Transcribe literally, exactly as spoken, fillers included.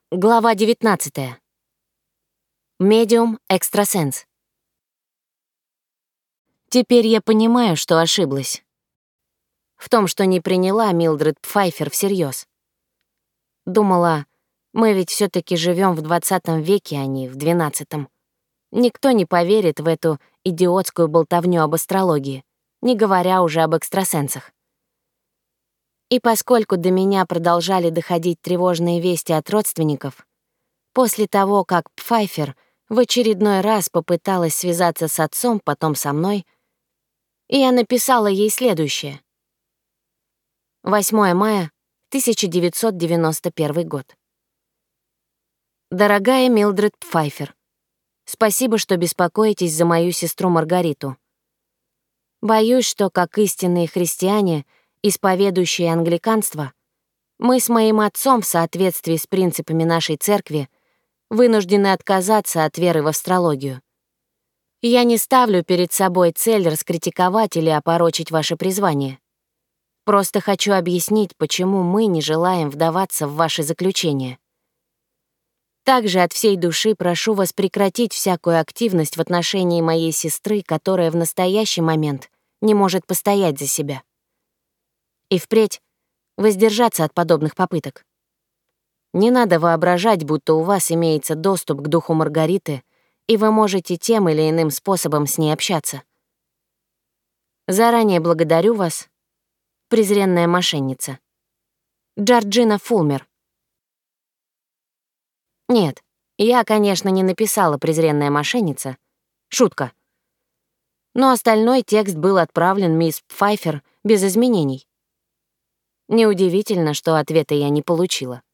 Глава девятнадцатая. Медиум-экстрасенс. Теперь я понимаю, что ошиблась. В том, что не приняла Милдред Пфайфер всерьез. Думала, мы ведь все таки живем в двадцатом веке, а не в двенадцатом. Никто не поверит в эту идиотскую болтовню об астрологии, не говоря уже об экстрасенсах. И поскольку до меня продолжали доходить тревожные вести от родственников, после того, как Пфайфер в очередной раз попыталась связаться с отцом, потом со мной, я написала ей следующее. восьмое мая тысяча девятьсот девяносто первый год. Дорогая Милдред Пфайфер, спасибо, что беспокоитесь за мою сестру Маргариту. Боюсь, что, как истинные христиане, исповедующие англиканство, мы с моим отцом в соответствии с принципами нашей церкви вынуждены отказаться от веры в астрологию. Я не ставлю перед собой цель раскритиковать или опорочить ваше призвание. Просто хочу объяснить, почему мы не желаем вдаваться в ваши заключения. Также от всей души прошу вас прекратить всякую активность в отношении моей сестры, которая в настоящий момент не может постоять за себя. И впредь воздержаться от подобных попыток. Не надо воображать, будто у вас имеется доступ к духу Маргариты, и вы можете тем или иным способом с ней общаться. Заранее благодарю вас, презренная мошенница. Джорджина Фулмер. Нет, я, конечно, не написала «презренная мошенница». Шутка. Но остальной текст был отправлен мисс Пфайфер без изменений. Неудивительно, что ответа я не получила.